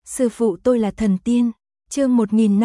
Sư phụ tôi là thần tiên. Chương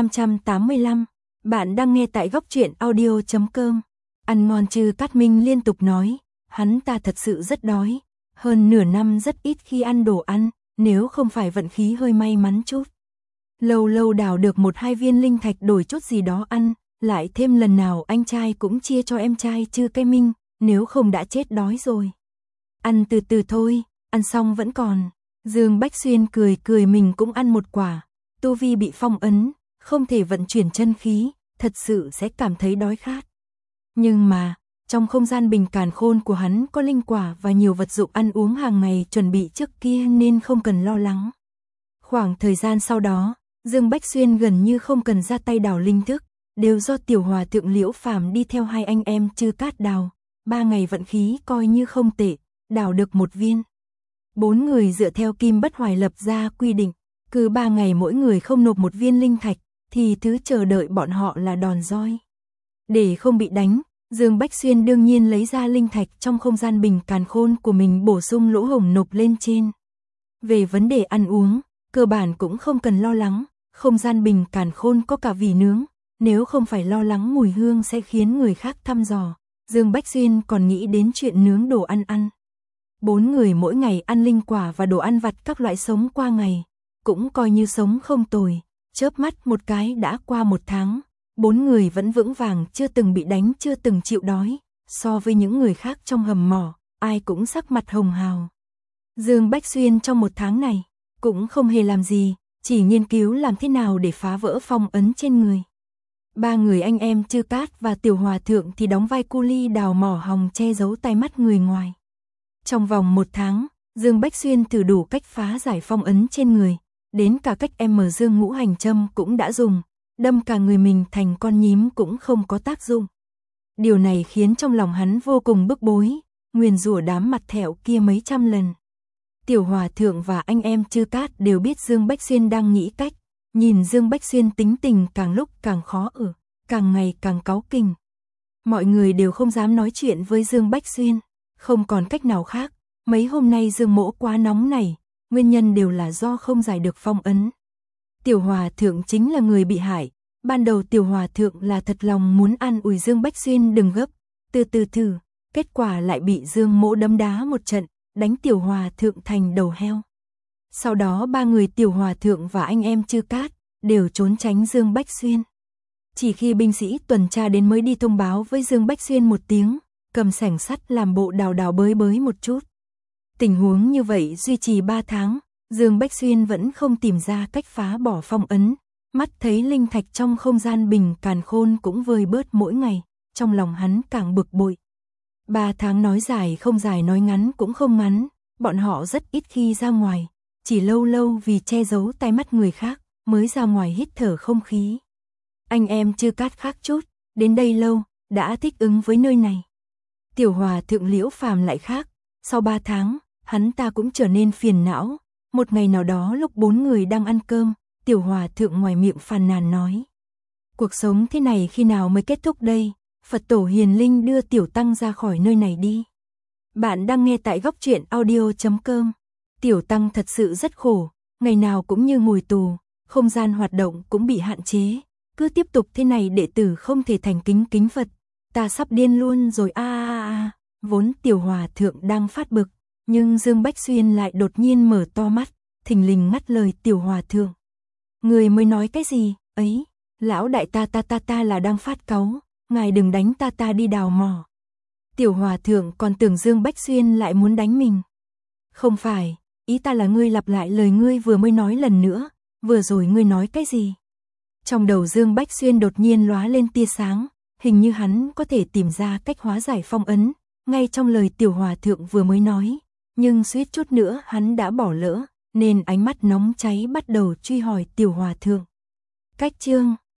1585. Bạn đang nghe tại góc truyện audio.com. Ăn ngon chứ, Cát Minh liên tục nói, hắn ta thật sự rất đói, hơn nửa năm rất ít khi ăn đồ ăn, nếu không phải vận khí hơi may mắn chút. Lâu lâu đào được 1-2 viên linh thạch đổi chút gì đó ăn, lại thêm lần nào anh trai cũng chia cho em trai chứ cái Minh, nếu không đã chết đói rồi. Ăn từ từ thôi, ăn xong vẫn còn. Dương Bách Xuyên cười cười mình cũng ăn một quả, tu vi bị phong ấn, không thể vận chuyển chân khí, thật sự sẽ cảm thấy đói khát. Nhưng mà, trong không gian bình càn khôn của hắn có linh quả và nhiều vật dụng ăn uống hàng ngày chuẩn bị trước kia nên không cần lo lắng. Khoảng thời gian sau đó, Dương Bách Xuyên gần như không cần ra tay đào linh thức, đều do tiểu hòa thượng Liễu Phàm đi theo hai anh em Trư Cát đào. 3 ngày vận khí coi như không tệ, đào được 1 viên. 4 người dựa theo Kim Bất Hoài lập ra quy định, cứ 3 ngày mỗi người không nộp 1 viên linh thạch, thì thứ chờ đợi bọn họ là đòn roi. Để không bị đánh, Dương Bách Xuyên đương nhiên lấy ra linh thạch trong không gian bình càn khôn của mình bổ sung lỗ hổng nộp lên trên. Về vấn đề ăn uống, cơ bản cũng không cần lo lắng, không gian bình càn khôn có cả vỉ nướng, nếu không phải lo lắng mùi hương sẽ khiến người khác thăm dò, Dương Bách Xuyên còn nghĩ đến chuyện nướng đồ ăn ăn. 4 người mỗi ngày ăn linh quả và đồ ăn vặt các loại sống qua ngày, cũng coi như sống không tồi, chớp mắt một cái đã qua 1 tháng, 4 người vẫn vững vàng, chưa từng bị đánh, chưa từng chịu đói, so với những người khác trong hầm mỏ, ai cũng sắc mặt hồng hào. Dương Bách Xuyên trong 1 tháng này, cũng không hề làm gì, chỉ nghiên cứu làm thế nào để phá vỡ phong ấn trên người. 3 người anh em Trư Cát và Tiểu Hòa Thượng thì đóng vai cu li đào mỏ hòng che giấu tai mắt người ngoài. Trong vòng 1 tháng, Dương Bách Xuyên thử đủ cách phá giải phong ấn trên người, đến cả cách Dương Ngũ Hành Châm cũng đã dùng, đâm cả người mình thành con nhím cũng không có tác dụng. Điều này khiến trong lòng hắn vô cùng bức bối, nguyền rủa đám mặt thẹo kia mấy trăm lần. Tiểu Hòa Thượng và anh em Trư Cát đều biết Dương Bách Xuyên đang nghĩ cách, nhìn Dương Bách Xuyên tính tình càng lúc càng khó ở, càng ngày càng cáu kỉnh. Mọi người đều không dám nói chuyện với Dương Bách Xuyên, không còn cách nào khác, mấy hôm nay Dương Mỗ quá nóng nảy, nguyên nhân đều là do không giải được phong ấn. Tiểu Hòa Thượng chính là người bị hại, ban đầu Tiểu Hòa Thượng là thật lòng muốn an ủi Dương Bách Xuyên đừng gấp, từ từ thử, kết quả lại bị Dương Mỗ đấm đá một trận, đánh Tiểu Hòa Thượng thành đầu heo. Sau đó 3 người Tiểu Hòa Thượng và anh em Trư Cát đều trốn tránh Dương Bách Xuyên. Chỉ khi binh sĩ tuần tra đến mới đi thông báo với Dương Bách Xuyên một tiếng, cầm xẻng sắt làm bộ đào đào bới bới một chút. Tình huống như vậy duy trì 3 tháng, Dương Bách Xuyên vẫn không tìm ra cách phá bỏ phong ấn, mắt thấy linh thạch trong không gian bình càn khôn cũng vơi bớt mỗi ngày, trong lòng hắn càng bực bội. 3 tháng nói dài không dài, nói ngắn cũng không ngắn, bọn họ rất ít khi ra ngoài, chỉ lâu lâu vì che giấu tai mắt người khác mới ra ngoài hít thở không khí. Anh em Trư Cát khác chút, đến đây lâu, đã thích ứng với nơi này. Tiểu Hòa Thượng Liễu Phàm lại khác, sau 3 tháng, hắn ta cũng trở nên phiền não. Một ngày nào đó lúc 4 người đang ăn cơm, Tiểu Hòa Thượng ngoài miệng phàn nàn nói: cuộc sống thế này khi nào mới kết thúc đây, Phật tổ hiền linh đưa Tiểu Tăng ra khỏi nơi này đi. Bạn đang nghe tại góc truyện audio.com. Tiểu Tăng thật sự rất khổ, ngày nào cũng như ngồi tù, không gian hoạt động cũng bị hạn chế, cứ tiếp tục thế này đệ tử không thể thành kính Phật, ta sắp điên luôn rồi a. Vốn Tiểu Hòa Thượng đang phát bực, nhưng Dương Bách Xuyên lại đột nhiên mở to mắt, thình lình ngắt lời Tiểu Hòa Thượng. Người mới nói cái gì, ấy, lão đại ta là đang phát cáu, ngài đừng đánh ta đi đào mỏ. Tiểu Hòa Thượng còn tưởng Dương Bách Xuyên lại muốn đánh mình. Không phải, ý ta là ngươi lặp lại lời ngươi vừa mới nói lần nữa, vừa rồi ngươi nói cái gì? Trong đầu Dương Bách Xuyên đột nhiên lóa lên tia sáng, hình như hắn có thể tìm ra cách hóa giải phong ấn, ngay trong lời Tiểu Hòa Thượng vừa mới nói, nhưng suýt chút nữa hắn đã bỏ lỡ, nên ánh mắt nóng cháy bắt đầu truy hỏi Tiểu Hòa Thượng. Cách chương